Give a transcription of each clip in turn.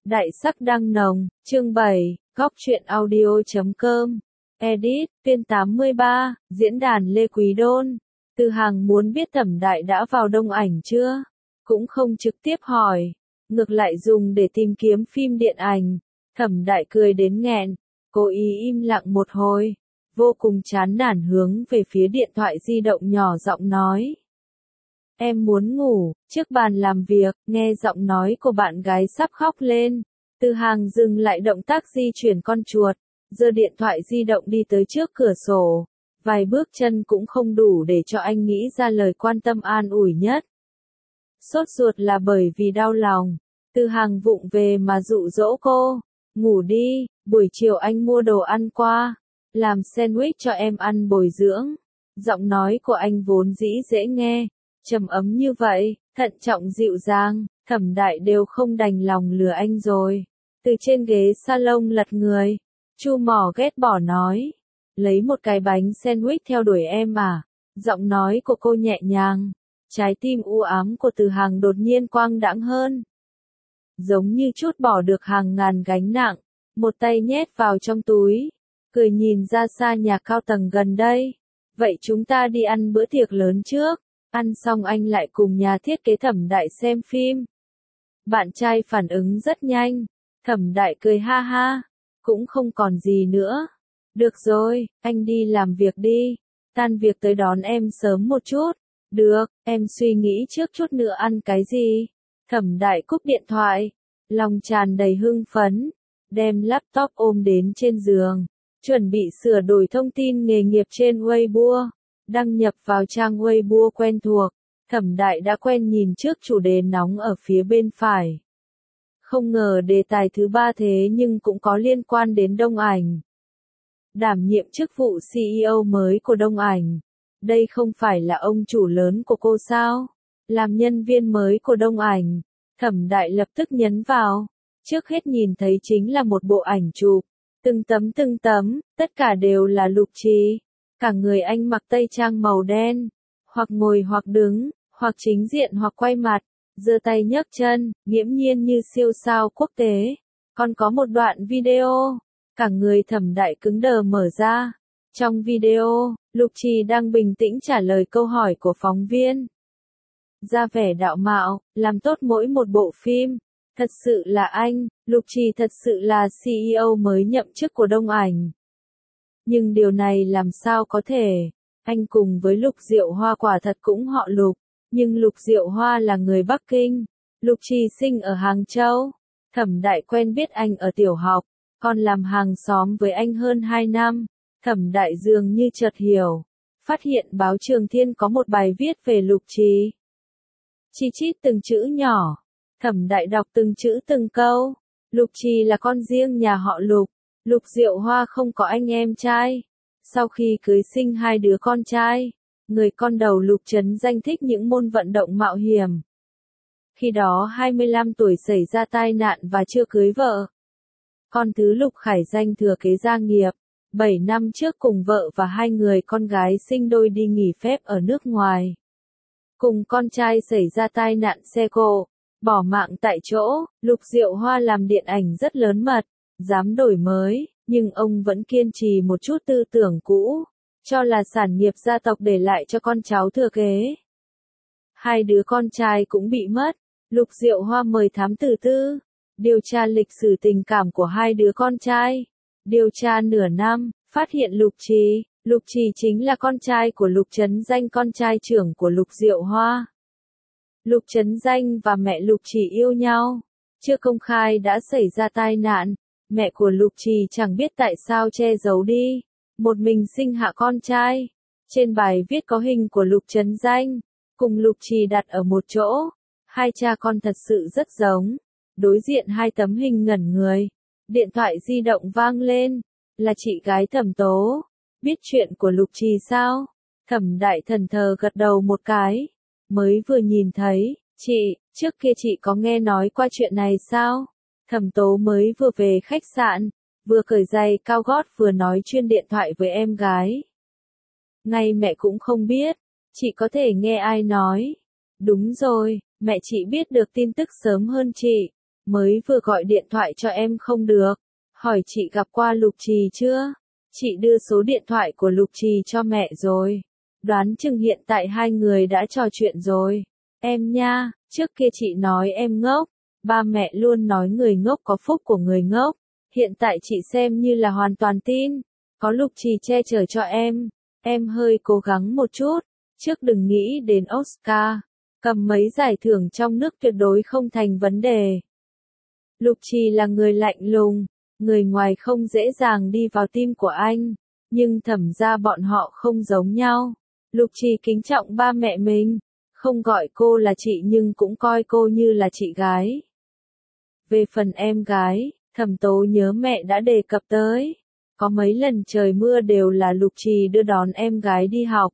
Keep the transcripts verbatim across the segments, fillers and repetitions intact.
Đại sắc đăng nồng, chương bảy, góc truyện audio chấm com. Edit, phiên tám mươi ba, diễn đàn Lê Quý Đôn. Từ Hàng muốn biết Thẩm Đại đã vào đông ảnh chưa? Cũng không trực tiếp hỏi, ngược lại dùng để tìm kiếm phim điện ảnh. Thẩm Đại cười đến nghẹn, cố ý im lặng một hồi, vô cùng chán nản hướng về phía điện thoại di động nhỏ giọng nói. Em muốn ngủ, trước bàn làm việc, nghe giọng nói của bạn gái sắp khóc lên. Từ Hàng dừng lại động tác di chuyển con chuột, giơ điện thoại di động đi tới trước cửa sổ. Vài bước chân cũng không đủ để cho anh nghĩ ra lời quan tâm an ủi nhất. Sốt ruột là bởi vì đau lòng. Từ Hàng vụng về mà dụ dỗ cô. Ngủ đi, buổi chiều anh mua đồ ăn qua. Làm sandwich cho em ăn bồi dưỡng. Giọng nói của anh vốn dĩ dễ nghe, trầm ấm như vậy, thận trọng dịu dàng, Thẩm Đại đều không đành lòng lừa anh rồi. Từ trên ghế salon lật người, Chu Mỏ ghét bỏ nói. Lấy một cái bánh sandwich theo đuổi em à? Giọng nói của cô nhẹ nhàng, trái tim u ám của Từ Hàng đột nhiên quang đãng hơn. Giống như trút bỏ được hàng ngàn gánh nặng, một tay nhét vào trong túi, cười nhìn ra xa nhà cao tầng gần đây. Vậy chúng ta đi ăn bữa tiệc lớn trước, ăn xong anh lại cùng nhà thiết kế Thẩm Đại xem phim. Bạn trai phản ứng rất nhanh, Thẩm Đại cười ha ha, cũng không còn gì nữa. Được rồi, anh đi làm việc đi, tan việc tới đón em sớm một chút. Được, em suy nghĩ trước chút nữa ăn cái gì. Thẩm Đại cúp điện thoại, lòng tràn đầy hưng phấn, đem laptop ôm đến trên giường, chuẩn bị sửa đổi thông tin nghề nghiệp trên Weibo, đăng nhập vào trang Weibo quen thuộc. Thẩm Đại đã quen nhìn trước chủ đề nóng ở phía bên phải. Không ngờ đề tài thứ ba thế nhưng cũng có liên quan đến Đông Ảnh. Đảm nhiệm chức vụ xê e ô mới của Đông Ảnh. Đây không phải là ông chủ lớn của cô sao? Làm nhân viên mới của Đông Ảnh. Thẩm Đại lập tức nhấn vào. Trước hết nhìn thấy chính là một bộ ảnh chụp. Từng tấm từng tấm, tất cả đều là Lục Trì. Cả người anh mặc tây trang màu đen. Hoặc ngồi hoặc đứng, hoặc chính diện hoặc quay mặt. Giơ tay nhấc chân, nghiễm nhiên như siêu sao quốc tế. Còn có một đoạn video. Cả người Thẩm Đại cứng đờ mở ra. Trong video, Lục Trì đang bình tĩnh trả lời câu hỏi của phóng viên. Ra vẻ đạo mạo, làm tốt mỗi một bộ phim. Thật sự là anh, Lục Trì thật sự là xê e ô mới nhậm chức của Đông Ảnh. Nhưng điều này làm sao có thể? Anh cùng với Lục Diệu Hoa quả thật cũng họ Lục. Nhưng Lục Diệu Hoa là người Bắc Kinh. Lục Trì sinh ở Hàng Châu. Thẩm Đại quen biết anh ở tiểu học. Còn làm hàng xóm với anh hơn hai năm. Thẩm Đại dường như chợt hiểu. Phát hiện báo Trường Thiên có một bài viết về Lục Trì. Chi chít từng chữ nhỏ. Thẩm Đại đọc từng chữ từng câu. Lục Trì là con riêng nhà họ Lục. Lục Diệu Hoa không có anh em trai. Sau khi cưới sinh hai đứa con trai, người con đầu Lục Trấn Danh thích những môn vận động mạo hiểm. Khi đó hai mươi lăm tuổi xảy ra tai nạn và chưa cưới vợ. Con thứ Lục Khải Danh thừa kế gia nghiệp. bảy năm trước cùng vợ và hai người con gái sinh đôi đi nghỉ phép ở nước ngoài. Cùng con trai xảy ra tai nạn xe cộ, bỏ mạng tại chỗ. Lục Diệu Hoa làm điện ảnh rất lớn mật, dám đổi mới, nhưng ông vẫn kiên trì một chút tư tưởng cũ, cho là sản nghiệp gia tộc để lại cho con cháu thừa kế. Hai đứa con trai cũng bị mất. Lục Diệu Hoa mời thám tử tư, điều tra lịch sử tình cảm của hai đứa con trai. Điều tra nửa năm, phát hiện Lục Trì, Lục Trì chính là con trai của Lục Trấn Danh, con trai trưởng của Lục Diệu Hoa. Lục Trấn Danh và mẹ Lục Trì yêu nhau, chưa công khai đã xảy ra tai nạn. Mẹ của Lục Trì chẳng biết tại sao che giấu đi, một mình sinh hạ con trai. Trên bài viết có hình của Lục Trấn Danh, cùng Lục Trì đặt ở một chỗ. Hai cha con thật sự rất giống. Đối diện hai tấm hình ngẩn người. Điện thoại di động vang lên. Là chị gái Thẩm Tố. Biết chuyện của Lục Trì sao? Thẩm Đại thần thờ gật đầu một cái. Mới vừa nhìn thấy, chị, trước kia chị có nghe nói qua chuyện này sao? Thẩm Tố mới vừa về khách sạn, vừa cởi giày cao gót vừa nói chuyên điện thoại với em gái. Ngay mẹ cũng không biết, chị có thể nghe ai nói. Đúng rồi, mẹ chị biết được tin tức sớm hơn chị. mới vừa gọi điện thoại cho em không được. Hỏi chị gặp qua Lục Trì chưa? Chị đưa số điện thoại của Lục Trì cho mẹ rồi. Đoán chừng hiện tại hai người đã trò chuyện rồi. Em nha, trước kia chị nói em ngốc. Ba mẹ luôn nói người ngốc có phúc của người ngốc. Hiện tại chị xem như là hoàn toàn tin. Có Lục Trì che chở cho em. Em hơi cố gắng một chút. Trước đừng nghĩ đến Oscar. Cầm mấy giải thưởng trong nước tuyệt đối không thành vấn đề. Lục Trì là người lạnh lùng. Người ngoài không dễ dàng đi vào tim của anh. Nhưng thẩm ra bọn họ không giống nhau. Lục Trì kính trọng ba mẹ mình. Không gọi cô là chị nhưng cũng coi cô như là chị gái. Về phần em gái, Thẩm Tố nhớ mẹ đã đề cập tới. Có mấy lần trời mưa đều là Lục Trì đưa đón em gái đi học.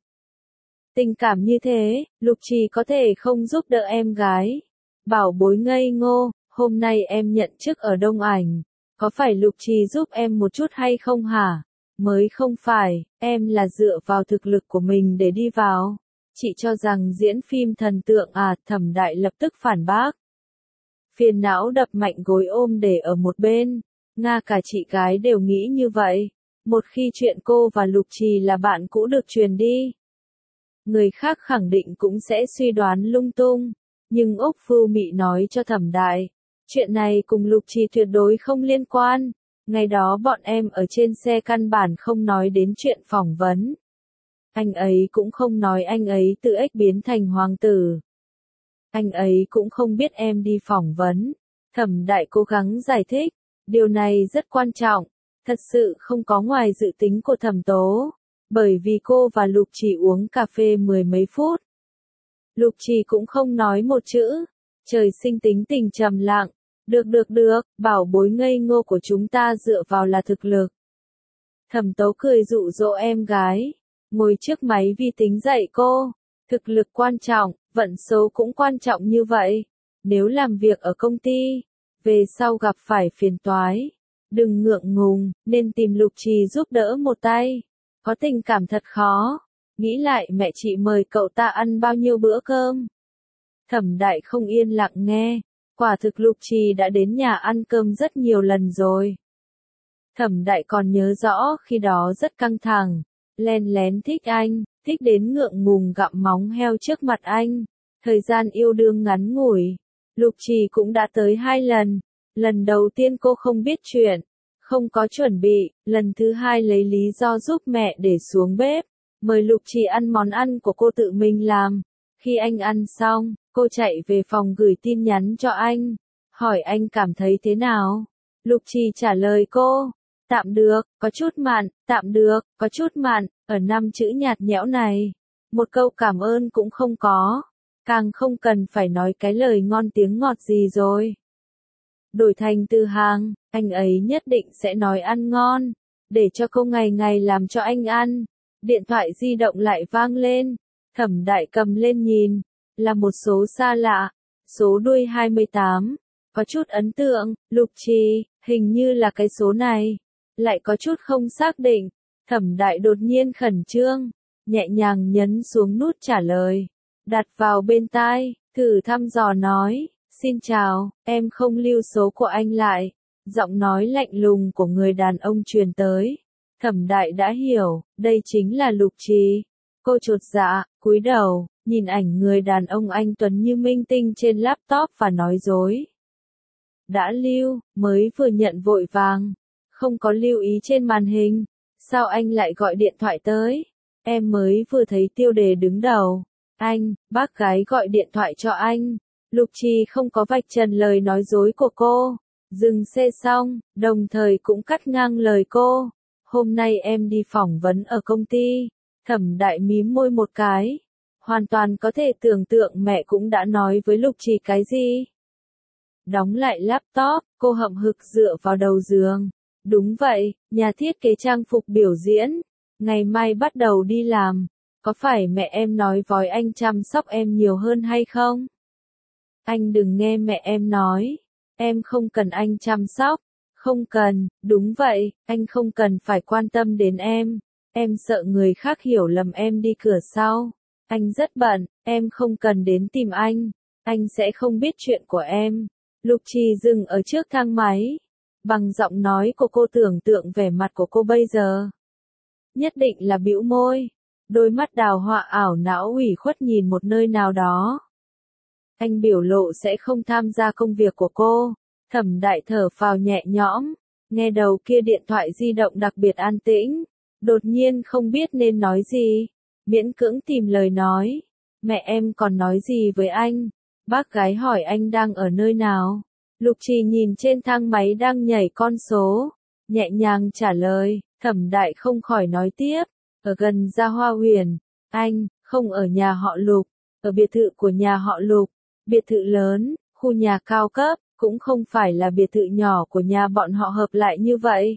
Tình cảm như thế, Lục Trì có thể không giúp đỡ em gái. Bảo bối ngây ngô, hôm nay em nhận chức ở Đông Ảnh. Có phải Lục Trì giúp em một chút hay không hả? Mới không phải, em là dựa vào thực lực của mình để đi vào. Chị cho rằng diễn phim thần tượng à, Thẩm Đại lập tức phản bác. Phiền não đập mạnh gối ôm để ở một bên. Nga cả chị gái đều nghĩ như vậy. Một khi chuyện cô và Lục Trì là bạn cũ được truyền đi, người khác khẳng định cũng sẽ suy đoán lung tung. Nhưng Úc Phưu Mị nói cho Thẩm Đại, chuyện này cùng Lục Trì tuyệt đối không liên quan. Ngày đó bọn em ở trên xe căn bản không nói đến chuyện phỏng vấn. Anh ấy cũng không nói anh ấy tự ếch biến thành hoàng tử. Anh ấy cũng không biết em đi phỏng vấn. Thẩm Đại cố gắng giải thích, điều này rất quan trọng, thật sự không có ngoài dự tính của Thẩm Tố, bởi vì cô và Lục Trì uống cà phê mười mấy phút. Lục Trì cũng không nói một chữ, trời sinh tính tình trầm lặng, được được được, bảo bối ngây ngô của chúng ta dựa vào là thực lực. Thẩm Tố cười dụ dỗ em gái, ngồi trước máy vi tính dạy cô, thực lực quan trọng, vận số cũng quan trọng như vậy. Nếu làm việc ở công ty, về sau gặp phải phiền toái, đừng ngượng ngùng, nên tìm Lục Trì giúp đỡ một tay. Có tình cảm thật khó. Nghĩ lại mẹ chị mời cậu ta ăn bao nhiêu bữa cơm. Thẩm Đại không yên lặng nghe, quả thực Lục Trì đã đến nhà ăn cơm rất nhiều lần rồi. Thẩm Đại còn nhớ rõ khi đó rất căng thẳng, len lén thích anh, thích đến ngượng ngùng gặm móng heo trước mặt anh. Thời gian yêu đương ngắn ngủi, Lục Trì cũng đã tới hai lần. Lần đầu tiên cô không biết chuyện, không có chuẩn bị, lần thứ hai lấy lý do giúp mẹ để xuống bếp, mời Lục Trì ăn món ăn của cô tự mình làm. Khi anh ăn xong, cô chạy về phòng gửi tin nhắn cho anh, hỏi anh cảm thấy thế nào. Lục Trì trả lời cô, tạm được, có chút mặn, tạm được, có chút mặn, ở năm chữ nhạt nhẽo này. Một câu cảm ơn cũng không có, càng không cần phải nói cái lời ngon tiếng ngọt gì rồi. Đổi thành từ hàng, anh ấy nhất định sẽ nói ăn ngon, để cho cô ngày ngày làm cho anh ăn. Điện thoại di động lại vang lên, Thẩm Đại cầm lên nhìn, là một số xa lạ, số đuôi hai mươi tám, có chút ấn tượng. Lục Trì, hình như là cái số này, lại có chút không xác định. Thẩm Đại đột nhiên khẩn trương, nhẹ nhàng nhấn xuống nút trả lời, đặt vào bên tai, thử thăm dò nói, xin chào, em không lưu số của anh lại. Giọng nói lạnh lùng của người đàn ông truyền tới. Thẩm Đại đã hiểu, đây chính là Lục Trì. Cô chột dạ, cúi đầu, nhìn ảnh người đàn ông anh tuấn như minh tinh trên laptop và nói dối. Đã lưu, mới vừa nhận vội vàng, không có lưu ý trên màn hình. Sao anh lại gọi điện thoại tới? Em mới vừa thấy tiêu đề đứng đầu. Anh, bác gái gọi điện thoại cho anh. Lục Trì không có vạch trần lời nói dối của cô. Dừng xe xong, đồng thời cũng cắt ngang lời cô. Hôm nay em đi phỏng vấn ở công ty. Thẩm Đại mím môi một cái. Hoàn toàn có thể tưởng tượng mẹ cũng đã nói với Lục Trì cái gì. Đóng lại laptop, cô hậm hực dựa vào đầu giường. Đúng vậy, nhà thiết kế trang phục biểu diễn. Ngày mai bắt đầu đi làm. Có phải mẹ em nói vói anh chăm sóc em nhiều hơn hay không? Anh đừng nghe mẹ em nói. Em không cần anh chăm sóc. Không cần, đúng vậy, anh không cần phải quan tâm đến em. Em sợ người khác hiểu lầm em đi cửa sau. Anh rất bận, em không cần đến tìm anh. Anh sẽ không biết chuyện của em. Lục Trì dừng ở trước thang máy. Bằng giọng nói của cô tưởng tượng vẻ mặt của cô bây giờ. Nhất định là bĩu môi. Đôi mắt đào hoa ảo não ủy khuất nhìn một nơi nào đó. Anh biểu lộ sẽ không tham gia công việc của cô. Thẩm Đại thở phào nhẹ nhõm. Nghe đầu kia điện thoại di động đặc biệt an tĩnh. Đột nhiên không biết nên nói gì. Miễn cưỡng tìm lời nói. Mẹ em còn nói gì với anh? Bác gái hỏi anh đang ở nơi nào? Lục Trì nhìn trên thang máy đang nhảy con số. Nhẹ nhàng trả lời. Thẩm Đại không khỏi nói tiếp. Ở gần Gia Hoa Huyền. Anh, không ở nhà họ Lục. Ở biệt thự của nhà họ Lục. Biệt thự lớn, khu nhà cao cấp. Cũng không phải là biệt thự nhỏ của nhà bọn họ hợp lại như vậy.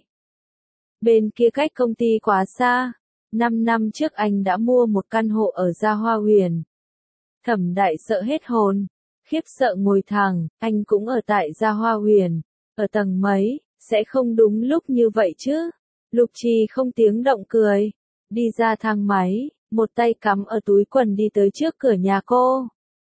Bên kia cách công ty quá xa. Năm năm trước anh đã mua một căn hộ ở Gia Hoa Huyền. Thẩm Đại sợ hết hồn. Khiếp sợ ngồi thẳng, anh cũng ở tại Gia Hoa Huyền. Ở tầng mấy, sẽ không đúng lúc như vậy chứ. Lục Trì không tiếng động cười. Đi ra thang máy, một tay cắm ở túi quần đi tới trước cửa nhà cô.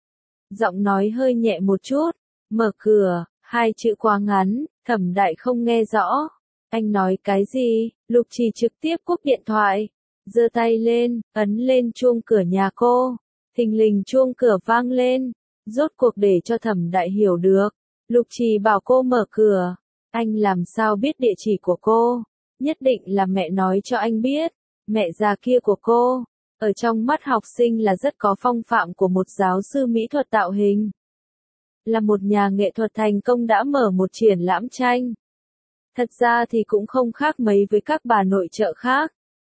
Giọng nói hơi nhẹ một chút. Mở cửa, hai chữ quá ngắn, Thẩm Đại không nghe rõ. Anh nói cái gì? Lục Trì trực tiếp cúp điện thoại. Giơ tay lên, ấn lên chuông cửa nhà cô. Thình lình chuông cửa vang lên. Rốt cuộc để cho Thẩm Đại hiểu được. Lục Trì bảo cô mở cửa. Anh làm sao biết địa chỉ của cô? Nhất định là mẹ nói cho anh biết. Mẹ già kia của cô. Ở trong mắt học sinh là rất có phong phạm của một giáo sư mỹ thuật tạo hình. Là một nhà nghệ thuật thành công đã mở một triển lãm tranh. Thật ra thì cũng không khác mấy với các bà nội trợ khác.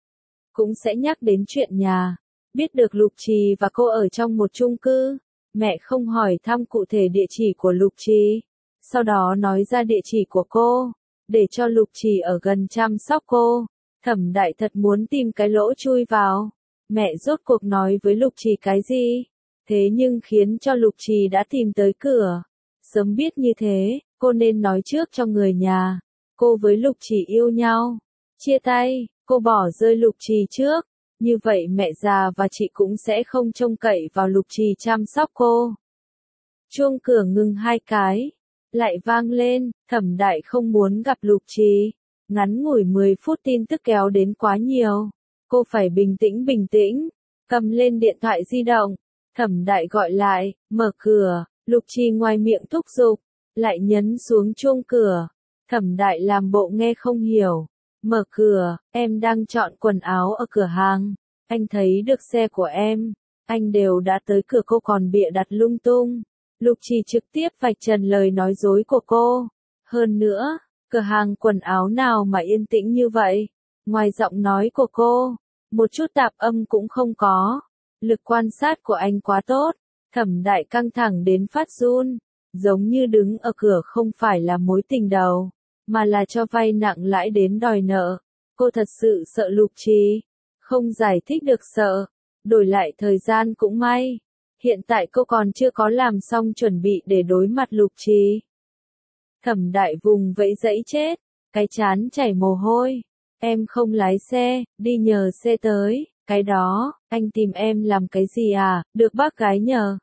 Cũng sẽ nhắc đến chuyện nhà. Biết được Lục Trì và cô ở trong một chung cư. Mẹ không hỏi thăm cụ thể địa chỉ của Lục Trì. Sau đó nói ra địa chỉ của cô. Để cho Lục Trì ở gần chăm sóc cô. Thẩm Đại thật muốn tìm cái lỗ chui vào. Mẹ rốt cuộc nói với Lục Trì cái gì? Thế nhưng khiến cho Lục Trì đã tìm tới cửa. Sớm biết như thế, cô nên nói trước cho người nhà. Cô với Lục Trì yêu nhau. Chia tay, cô bỏ rơi Lục Trì trước. Như vậy mẹ già và chị cũng sẽ không trông cậy vào Lục Trì chăm sóc cô. Chuông cửa ngừng hai cái. Lại vang lên, Thẩm Đại không muốn gặp Lục Trì. Ngắn ngủi mười phút tin tức kéo đến quá nhiều. Cô phải bình tĩnh bình tĩnh. Cầm lên điện thoại di động. Thẩm Đại gọi lại, mở cửa. Lục Trì ngoài miệng thúc giục. Lại nhấn xuống chuông cửa. Thẩm Đại làm bộ nghe không hiểu. Mở cửa, em đang chọn quần áo ở cửa hàng. Anh thấy được xe của em. Anh đều đã tới cửa, cô còn bịa đặt lung tung. Lục Trì trực tiếp vạch trần lời nói dối của cô. Hơn nữa, cửa hàng quần áo nào mà yên tĩnh như vậy? Ngoài giọng nói của cô, một chút tạp âm cũng không có. Lực quan sát của anh quá tốt. Thẩm Đại căng thẳng đến phát run. Giống như đứng ở cửa không phải là mối tình đầu, mà là cho vay nặng lãi đến đòi nợ. Cô thật sự sợ Lục Trì. Không giải thích được sợ. Đổi lại thời gian cũng may. Hiện tại cô còn chưa có làm xong chuẩn bị để đối mặt Lục Trì. Thẩm Đại vùng vẫy dẫy chết. Cái chán chảy mồ hôi. Em không lái xe, đi nhờ xe tới. Cái đó, anh tìm em làm cái gì à? Được bác gái nhờ.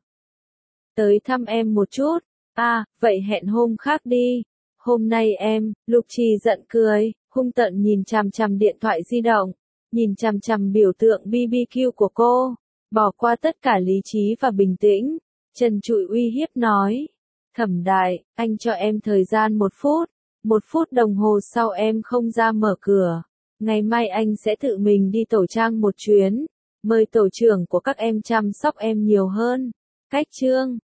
Tới thăm em một chút. À, vậy hẹn hôm khác đi. Hôm nay em, Lục Trì giận cười, hung tợn nhìn chằm chằm điện thoại di động. Nhìn chằm chằm biểu tượng bê bê quy của cô. Bỏ qua tất cả lý trí và bình tĩnh. Trần trụi uy hiếp nói. Thẩm Đại, anh cho em thời gian một phút. Một phút đồng hồ sau em không ra mở cửa. Ngày mai anh sẽ tự mình đi tổ trang một chuyến. Mời tổ trưởng của các em chăm sóc em nhiều hơn. Cách chương